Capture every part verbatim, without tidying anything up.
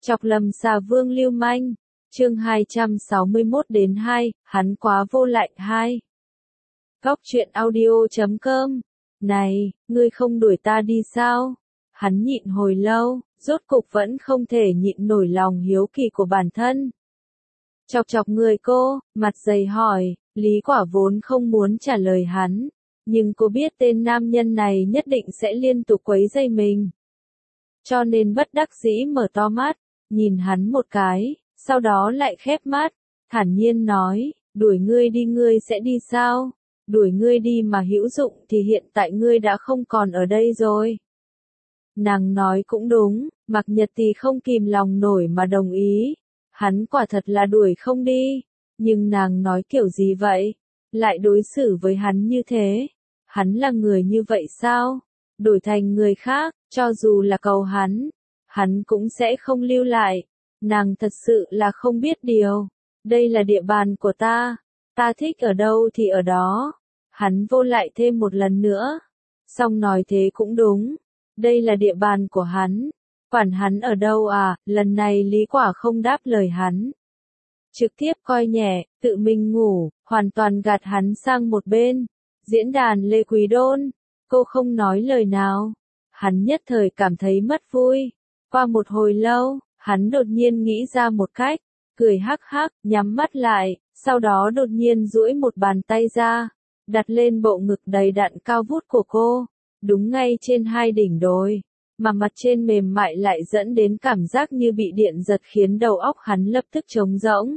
Chọc lầm xà vương lưu manh. Chương hai trăm sáu mươi mốt đến hai, hắn quá vô lại hai. Góc truyện audio chấm com. Này, ngươi không đuổi ta đi sao? Hắn nhịn hồi lâu, rốt cục vẫn không thể nhịn nổi lòng hiếu kỳ của bản thân. Chọc chọc người cô, mặt dày hỏi, Lý Quả vốn không muốn trả lời hắn, nhưng cô biết tên nam nhân này nhất định sẽ liên tục quấy rầy mình. Cho nên bất đắc dĩ mở to mắt, nhìn hắn một cái, sau đó lại khép mắt, thản nhiên nói, đuổi ngươi đi ngươi sẽ đi sao? Đuổi ngươi đi mà hữu dụng thì hiện tại ngươi đã không còn ở đây rồi. Nàng nói cũng đúng, Mạc Nhật Tì không kìm lòng nổi mà đồng ý. Hắn quả thật là đuổi không đi, nhưng nàng nói kiểu gì vậy? Lại đối xử với hắn như thế? Hắn là người như vậy sao? Đổi thành người khác, cho dù là cầu hắn, hắn cũng sẽ không lưu lại. Nàng thật sự là không biết điều. Đây là địa bàn của ta. Ta thích ở đâu thì ở đó. Hắn vô lại thêm một lần nữa. Xong nói thế cũng đúng. Đây là địa bàn của hắn. Quản hắn ở đâu à? Lần này Lý Quả không đáp lời hắn. Trực tiếp coi nhẹ, tự mình ngủ, hoàn toàn gạt hắn sang một bên. Diễn đàn Lê Quý Đôn. Cô không nói lời nào. Hắn nhất thời cảm thấy mất vui. Qua một hồi lâu, hắn đột nhiên nghĩ ra một cách. Cười hắc hắc, nhắm mắt lại, sau đó đột nhiên duỗi một bàn tay ra. Đặt lên bộ ngực đầy đặn cao vút của cô. Đúng ngay trên hai đỉnh đồi. Mà mặt trên mềm mại lại dẫn đến cảm giác như bị điện giật khiến đầu óc hắn lập tức trống rỗng.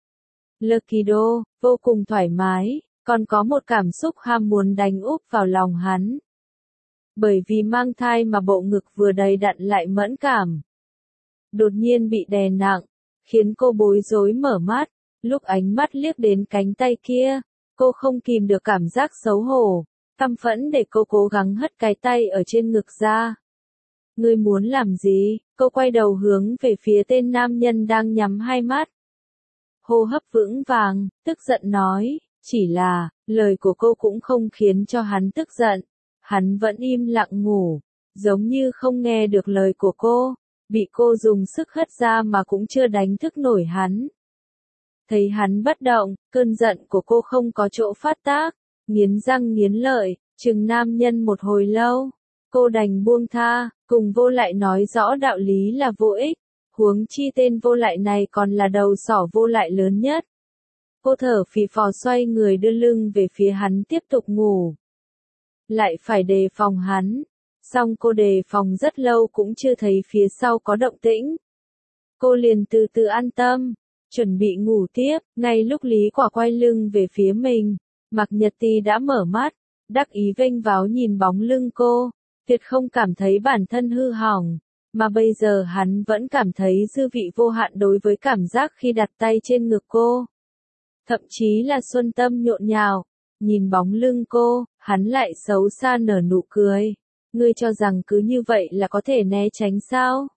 Lucky Do, vô cùng thoải mái, còn có một cảm xúc ham muốn đánh úp vào lòng hắn. Bởi vì mang thai mà bộ ngực vừa đầy đặn lại mẫn cảm. Đột nhiên bị đè nặng, khiến cô bối rối mở mắt, lúc ánh mắt liếc đến cánh tay kia, cô không kìm được cảm giác xấu hổ, căm phẫn để cô cố gắng hất cái tay ở trên ngực ra. Ngươi muốn làm gì? Cô quay đầu hướng về phía tên nam nhân đang nhắm hai mắt. Hô hấp vững vàng, tức giận nói, chỉ là, lời của cô cũng không khiến cho hắn tức giận. Hắn vẫn im lặng ngủ, giống như không nghe được lời của cô, bị cô dùng sức hất ra mà cũng chưa đánh thức nổi hắn. Thấy hắn bất động, cơn giận của cô không có chỗ phát tác, nghiến răng nghiến lợi, trừng nam nhân một hồi lâu. Cô đành buông tha, cùng vô lại nói rõ đạo lý là vô ích, huống chi tên vô lại này còn là đầu sỏ vô lại lớn nhất. Cô thở phì phò xoay người đưa lưng về phía hắn tiếp tục ngủ. Lại phải đề phòng hắn, xong cô đề phòng rất lâu cũng chưa thấy phía sau có động tĩnh. Cô liền từ từ an tâm, chuẩn bị ngủ tiếp, ngay lúc Lý Quả quay lưng về phía mình, Mạc Nhật Tì đã mở mắt, đắc ý vênh váo nhìn bóng lưng cô. Tuyệt không cảm thấy bản thân hư hỏng, mà bây giờ hắn vẫn cảm thấy dư vị vô hạn đối với cảm giác khi đặt tay trên ngực cô. Thậm chí là xuân tâm nhộn nhào, nhìn bóng lưng cô, hắn lại xấu xa nở nụ cười. Ngươi cho rằng cứ như vậy là có thể né tránh sao?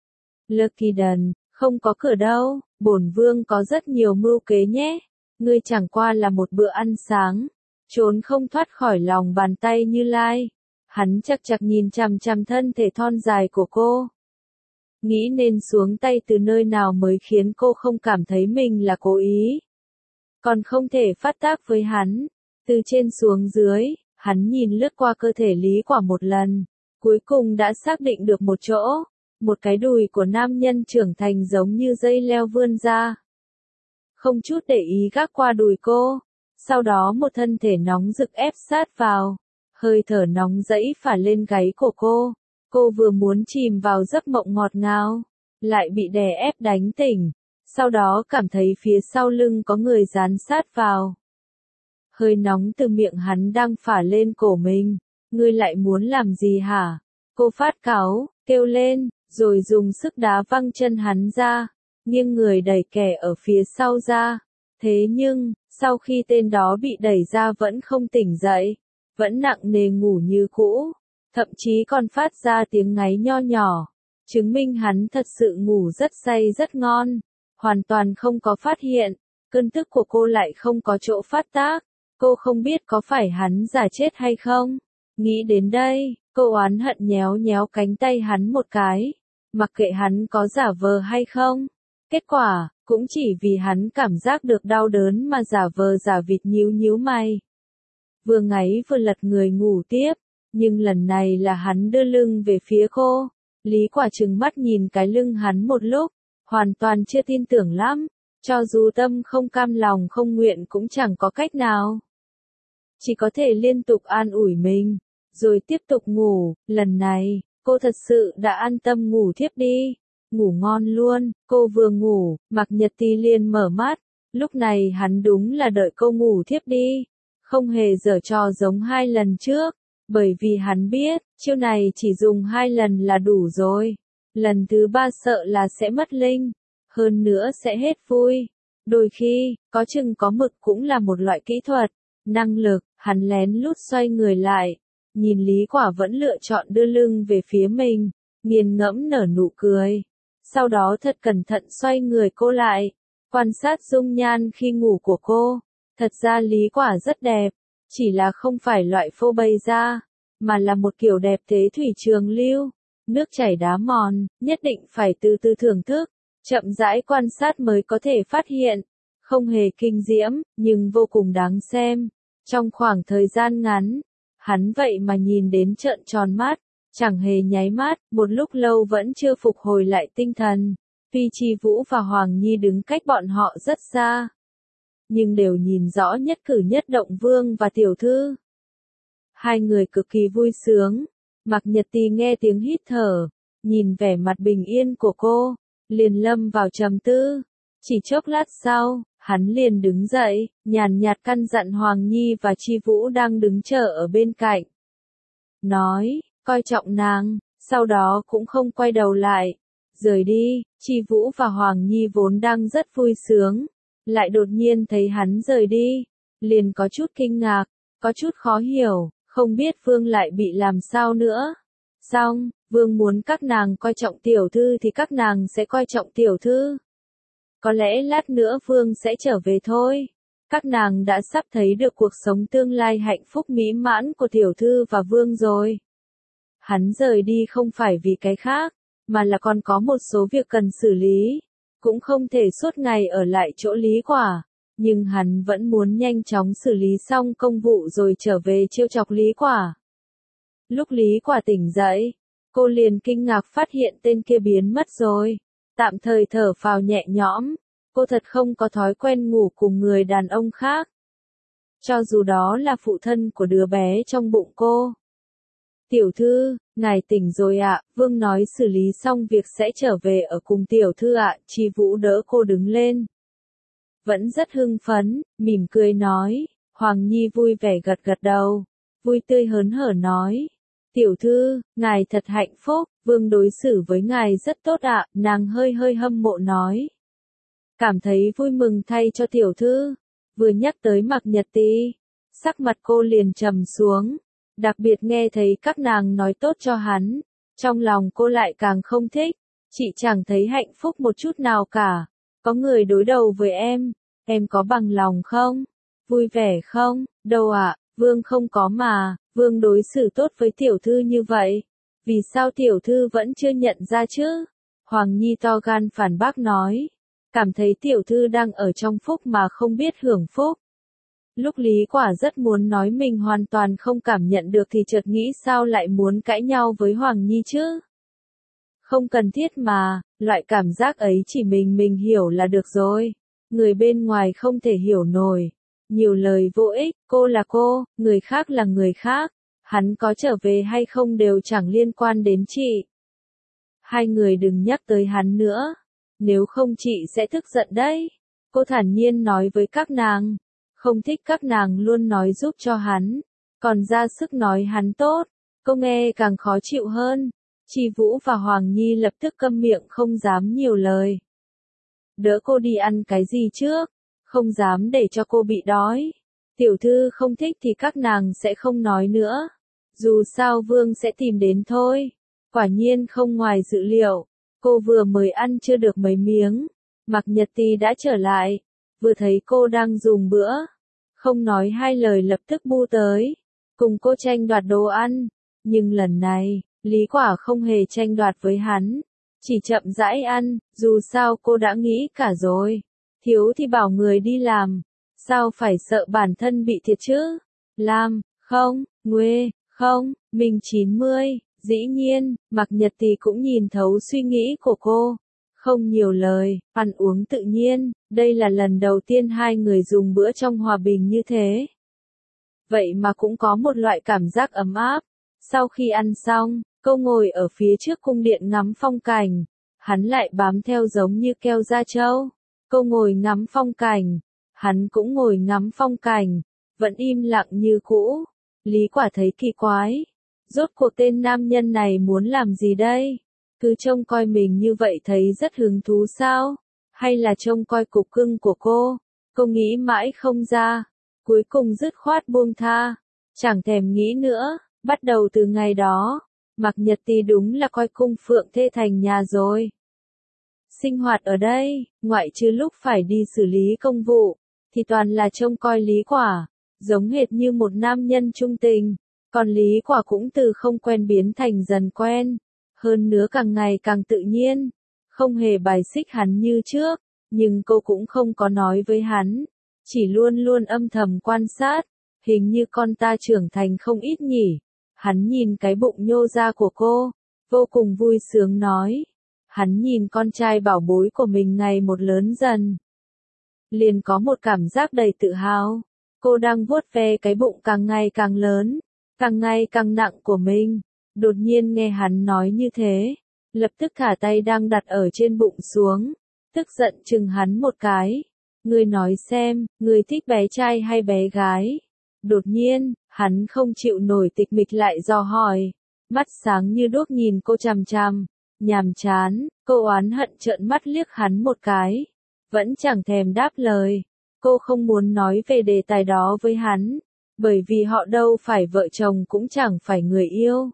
Lucky Đần, không có cửa đâu, bổn vương có rất nhiều mưu kế nhé. Ngươi chẳng qua là một bữa ăn sáng, trốn không thoát khỏi lòng bàn tay Như Lai. Hắn chặt chặt nhìn chằm chằm thân thể thon dài của cô. Nghĩ nên xuống tay từ nơi nào mới khiến cô không cảm thấy mình là cố ý. Còn không thể phát tác với hắn. Từ trên xuống dưới, hắn nhìn lướt qua cơ thể Lý Quả một lần. Cuối cùng đã xác định được một chỗ. Một cái đùi của nam nhân trưởng thành giống như dây leo vươn ra. Không chút để ý gác qua đùi cô. Sau đó một thân thể nóng rực ép sát vào. Hơi thở nóng dẫy phả lên gáy của cô. Cô vừa muốn chìm vào giấc mộng ngọt ngào, lại bị đè ép đánh tỉnh. Sau đó cảm thấy phía sau lưng có người dán sát vào. Hơi nóng từ miệng hắn đang phả lên cổ mình. Ngươi lại muốn làm gì hả? Cô phát cáu, kêu lên, rồi dùng sức đá văng chân hắn ra, nghiêng người đẩy kẻ ở phía sau ra. Thế nhưng, sau khi tên đó bị đẩy ra vẫn không tỉnh dậy. Vẫn nặng nề ngủ như cũ, thậm chí còn phát ra tiếng ngáy nho nhỏ, chứng minh hắn thật sự ngủ rất say rất ngon, hoàn toàn không có phát hiện, cơn tức của cô lại không có chỗ phát tác, cô không biết có phải hắn giả chết hay không. Nghĩ đến đây, cô oán hận nhéo nhéo cánh tay hắn một cái, mặc kệ hắn có giả vờ hay không. Kết quả, cũng chỉ vì hắn cảm giác được đau đớn mà giả vờ giả vịt nhíu nhíu mày. Vừa ngáy vừa lật người ngủ tiếp, nhưng lần này là hắn đưa lưng về phía cô. Lý Quả trừng mắt nhìn cái lưng hắn một lúc, hoàn toàn chưa tin tưởng lắm, cho dù tâm không cam lòng không nguyện cũng chẳng có cách nào. Chỉ có thể liên tục an ủi mình, rồi tiếp tục ngủ, lần này, cô thật sự đã an tâm ngủ thiếp đi. Ngủ ngon luôn, cô vừa ngủ, Mạc Nhật Ti liền mở mắt, lúc này hắn đúng là đợi cô ngủ thiếp đi, không hề giở trò giống hai lần trước, bởi vì hắn biết, chiêu này chỉ dùng hai lần là đủ rồi, lần thứ ba sợ là sẽ mất linh, hơn nữa sẽ hết vui. Đôi khi, có chừng có mực cũng là một loại kỹ thuật, năng lực, hắn lén lút xoay người lại, nhìn Lý Quả vẫn lựa chọn đưa lưng về phía mình, nghiền ngẫm nở nụ cười. Sau đó thật cẩn thận xoay người cô lại, quan sát dung nhan khi ngủ của cô. Thật ra Lý Quả rất đẹp, chỉ là không phải loại phô bày ra, mà là một kiểu đẹp thế thủy trường lưu, nước chảy đá mòn, nhất định phải từ từ thưởng thức, chậm rãi quan sát mới có thể phát hiện, không hề kinh diễm, nhưng vô cùng đáng xem. Trong khoảng thời gian ngắn, hắn vậy mà nhìn đến trợn tròn mắt, chẳng hề nháy mắt, một lúc lâu vẫn chưa phục hồi lại tinh thần. Tuy Chi Vũ và Hoàng Nhi đứng cách bọn họ rất xa, nhưng đều nhìn rõ nhất cử nhất động Vương và tiểu thư. Hai người cực kỳ vui sướng, Mạc Nhật Ti nghe tiếng hít thở, nhìn vẻ mặt bình yên của cô, liền lâm vào trầm tư. Chỉ chốc lát sau, hắn liền đứng dậy, nhàn nhạt căn dặn Hoàng Nhi và Chi Vũ đang đứng chờ ở bên cạnh. Nói, coi trọng nàng, sau đó cũng không quay đầu lại, rời đi. Chi Vũ và Hoàng Nhi vốn đang rất vui sướng, lại đột nhiên thấy hắn rời đi, liền có chút kinh ngạc, có chút khó hiểu, không biết Vương lại bị làm sao nữa. Xong, Vương muốn các nàng coi trọng tiểu thư thì các nàng sẽ coi trọng tiểu thư. Có lẽ lát nữa Vương sẽ trở về thôi. Các nàng đã sắp thấy được cuộc sống tương lai hạnh phúc mỹ mãn của tiểu thư và Vương rồi. Hắn rời đi không phải vì cái khác, mà là còn có một số việc cần xử lý, cũng không thể suốt ngày ở lại chỗ Lý Quả, nhưng hắn vẫn muốn nhanh chóng xử lý xong công vụ rồi trở về trêu chọc Lý Quả. Lúc Lý Quả tỉnh dậy, cô liền kinh ngạc phát hiện tên kia biến mất rồi, tạm thời thở phào nhẹ nhõm, cô thật không có thói quen ngủ cùng người đàn ông khác. Cho dù đó là phụ thân của đứa bé trong bụng cô. Tiểu thư, ngài tỉnh rồi ạ, Vương nói xử lý xong việc sẽ trở về ở cùng tiểu thư ạ, Chi Vũ đỡ cô đứng lên. Vẫn rất hưng phấn, mỉm cười nói, Hoàng Nhi vui vẻ gật gật đầu, vui tươi hớn hở nói. Tiểu thư, ngài thật hạnh phúc, Vương đối xử với ngài rất tốt ạ, nàng hơi hơi hâm mộ nói. Cảm thấy vui mừng thay cho tiểu thư, vừa nhắc tới Mạc Nhật Ti, sắc mặt cô liền trầm xuống. Đặc biệt nghe thấy các nàng nói tốt cho hắn, trong lòng cô lại càng không thích, chị chẳng thấy hạnh phúc một chút nào cả. Có người đối đầu với em, em có bằng lòng không? Vui vẻ không? Đâu ạ, Vương không có mà, Vương đối xử tốt với tiểu thư như vậy. Vì sao tiểu thư vẫn chưa nhận ra chứ? Hoàng Nhi to gan phản bác nói, cảm thấy tiểu thư đang ở trong phúc mà không biết hưởng phúc. Lúc Lý Quả rất muốn nói mình hoàn toàn không cảm nhận được thì chợt nghĩ sao lại muốn cãi nhau với Hoàng Nhi chứ? Không cần thiết mà, loại cảm giác ấy chỉ mình mình hiểu là được rồi. Người bên ngoài không thể hiểu nổi. Nhiều lời vô ích, cô là cô, người khác là người khác. Hắn có trở về hay không đều chẳng liên quan đến chị. Hai người đừng nhắc tới hắn nữa. Nếu không chị sẽ tức giận đấy. Cô thản nhiên nói với các nàng. Không thích các nàng luôn nói giúp cho hắn, còn ra sức nói hắn tốt, cô nghe càng khó chịu hơn. Chi Vũ và Hoàng Nhi lập tức câm miệng không dám nhiều lời. Đỡ cô đi ăn cái gì trước, không dám để cho cô bị đói. Tiểu thư không thích thì các nàng sẽ không nói nữa. Dù sao Vương sẽ tìm đến thôi. Quả nhiên không ngoài dự liệu, cô vừa mới ăn chưa được mấy miếng, Mạc Nhật Ti đã trở lại, vừa thấy cô đang dùng bữa. Không nói hai lời lập tức bu tới, cùng cô tranh đoạt đồ ăn, nhưng lần này, Lý Quả không hề tranh đoạt với hắn, Chỉ chậm rãi ăn, dù sao cô đã nghĩ cả rồi. Thiếu thì bảo người đi làm. Sao phải sợ bản thân bị thiệt chứ? Làm, không, nguê, không, mình chín mươi. Dĩ nhiên, Mạc Nhật Tì cũng nhìn thấu suy nghĩ của cô. Không nhiều lời, ăn uống tự nhiên, đây là lần đầu tiên hai người dùng bữa trong hòa bình như thế. Vậy mà cũng có một loại cảm giác ấm áp. Sau khi ăn xong, cô ngồi ở phía trước cung điện ngắm phong cảnh. Hắn lại bám theo giống như keo da trâu. Cô ngồi ngắm phong cảnh. Hắn cũng ngồi ngắm phong cảnh. Vẫn im lặng như cũ. Lý Quả thấy kỳ quái. Rốt cuộc tên nam nhân này muốn làm gì đây? Cứ trông coi mình như vậy thấy rất hứng thú sao? Hay là trông coi cục cưng của cô? Cô nghĩ mãi không ra. Cuối cùng dứt khoát buông tha. Chẳng thèm nghĩ nữa. Bắt đầu từ ngày đó, Mạc Nhật Tì đúng là coi cung phượng thê thành nhà rồi. Sinh hoạt ở đây, ngoại trừ lúc phải đi xử lý công vụ, thì toàn là trông coi Lý Quả, giống hệt như một nam nhân trung tình. Còn Lý Quả cũng từ không quen biến thành dần quen, hơn nữa càng ngày càng tự nhiên, không hề bài xích hắn như trước, nhưng cô cũng không có nói với hắn, chỉ luôn luôn âm thầm quan sát, hình như con ta trưởng thành không ít nhỉ. Hắn nhìn cái bụng nhô ra của cô, vô cùng vui sướng nói. Hắn nhìn con trai bảo bối của mình ngày một lớn dần. Liền có một cảm giác đầy tự hào. Cô đang vuốt ve cái bụng càng ngày càng lớn, càng ngày càng nặng của mình. Đột nhiên nghe hắn nói như thế, lập tức thả tay đang đặt ở trên bụng xuống, tức giận chừng hắn một cái. Ngươi nói xem, ngươi thích bé trai hay bé gái? Đột nhiên, hắn không chịu nổi tịch mịch lại dò hỏi, mắt sáng như đuốc nhìn cô chằm chằm, nhàm chán, cô oán hận trợn mắt liếc hắn một cái, vẫn chẳng thèm đáp lời. Cô không muốn nói về đề tài đó với hắn, bởi vì họ đâu phải vợ chồng cũng chẳng phải người yêu.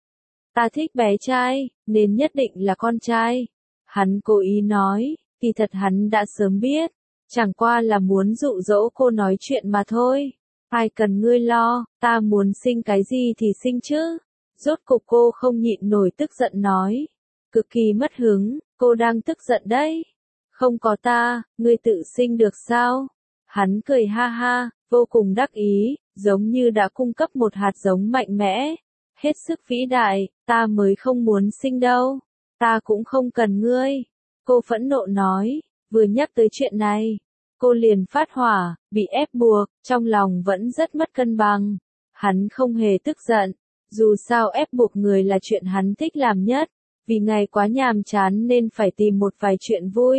Ta thích bé trai, nên nhất định là con trai. Hắn cố ý nói, kỳ thật hắn đã sớm biết, chẳng qua là muốn dụ dỗ cô nói chuyện mà thôi. Ai cần ngươi lo, ta muốn sinh cái gì thì sinh chứ. Rốt cục cô không nhịn nổi tức giận nói. Cực kỳ mất hứng, cô đang tức giận đấy. Không có ta, ngươi tự sinh được sao? Hắn cười ha ha, vô cùng đắc ý, giống như đã cung cấp một hạt giống mạnh mẽ. Hết sức vĩ đại, ta mới không muốn sinh đâu. Ta cũng không cần ngươi. Cô phẫn nộ nói, vừa nhắc tới chuyện này. Cô liền phát hỏa, bị ép buộc, trong lòng vẫn rất mất cân bằng. Hắn không hề tức giận, dù sao ép buộc người là chuyện hắn thích làm nhất, vì ngày quá nhàm chán nên phải tìm một vài chuyện vui.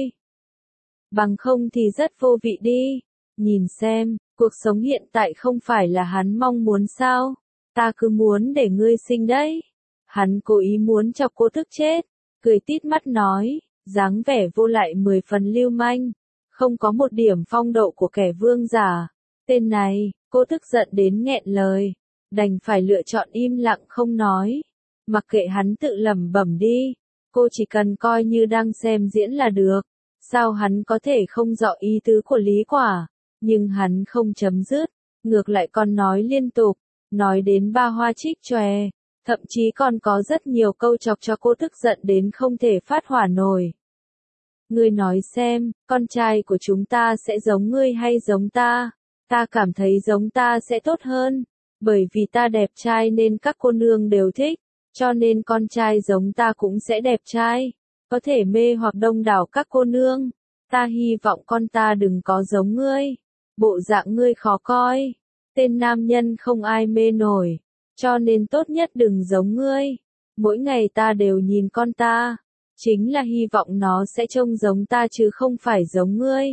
Bằng không thì rất vô vị đi. Nhìn xem, cuộc sống hiện tại không phải là hắn mong muốn sao? Ta cứ muốn để ngươi sinh đấy. Hắn cố ý muốn chọc cô tức chết, cười tít mắt nói, dáng vẻ vô lại mười phần lưu manh. Không có một điểm phong độ của kẻ vương giả. Tên này, cô tức giận đến nghẹn lời. Đành phải lựa chọn im lặng không nói. Mặc kệ hắn tự lẩm bẩm đi. Cô chỉ cần coi như đang xem diễn là được. Sao hắn có thể không rõ ý tứ của Lý Quả. Nhưng hắn không chấm dứt. Ngược lại còn nói liên tục. Nói đến ba hoa trích chòe. Thậm chí còn có rất nhiều câu chọc cho cô tức giận đến không thể phát hỏa nổi. Ngươi nói xem, con trai của chúng ta sẽ giống ngươi hay giống ta? Ta cảm thấy giống ta sẽ tốt hơn. Bởi vì ta đẹp trai nên các cô nương đều thích. Cho nên con trai giống ta cũng sẽ đẹp trai. Có thể mê hoặc đông đảo các cô nương. Ta hy vọng con ta đừng có giống ngươi. Bộ dạng ngươi khó coi. Tên nam nhân không ai mê nổi. Cho nên tốt nhất đừng giống ngươi. Mỗi ngày ta đều nhìn con ta. Chính là hy vọng nó sẽ trông giống ta chứ không phải giống ngươi.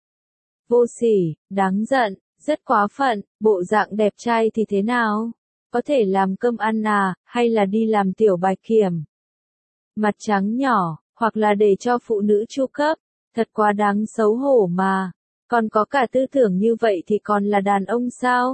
Vô sỉ, đáng giận, rất quá phận, bộ dạng đẹp trai thì thế nào? Có thể làm cơm ăn à, hay là đi làm tiểu bạch kiểm? Mặt trắng nhỏ, hoặc là để cho phụ nữ chu cấp, thật quá đáng xấu hổ mà. Còn có cả tư tưởng như vậy thì còn là đàn ông sao?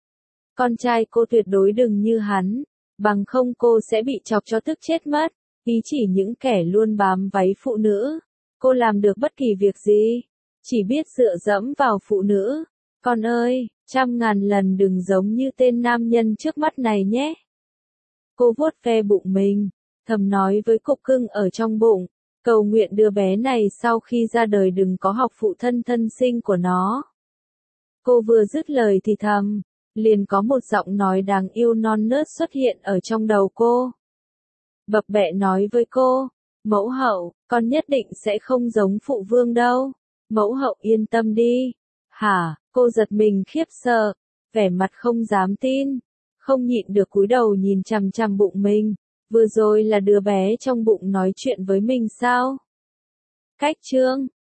Con trai cô tuyệt đối đừng như hắn, bằng không cô sẽ bị chọc cho tức chết mất. Ý chỉ những kẻ luôn bám váy phụ nữ. Cô làm được bất kỳ việc gì? Chỉ biết dựa dẫm vào phụ nữ. Con ơi, trăm ngàn lần đừng giống như tên nam nhân trước mắt này nhé. Cô vuốt ve bụng mình. thầm nói với cục cưng ở trong bụng, cầu nguyện đứa bé này sau khi ra đời đừng có học phụ thân thân sinh của nó. Cô vừa dứt lời thì thầm, liền có một giọng nói đáng yêu non nớt xuất hiện ở trong đầu cô. Bập bẹ nói với cô, mẫu hậu, con nhất định sẽ không giống phụ vương đâu. Mẫu hậu yên tâm đi. Hả, cô giật mình khiếp sợ, vẻ mặt không dám tin, không nhịn được cúi đầu nhìn chằm chằm bụng mình. Vừa rồi là đứa bé trong bụng nói chuyện với mình sao? Cách chương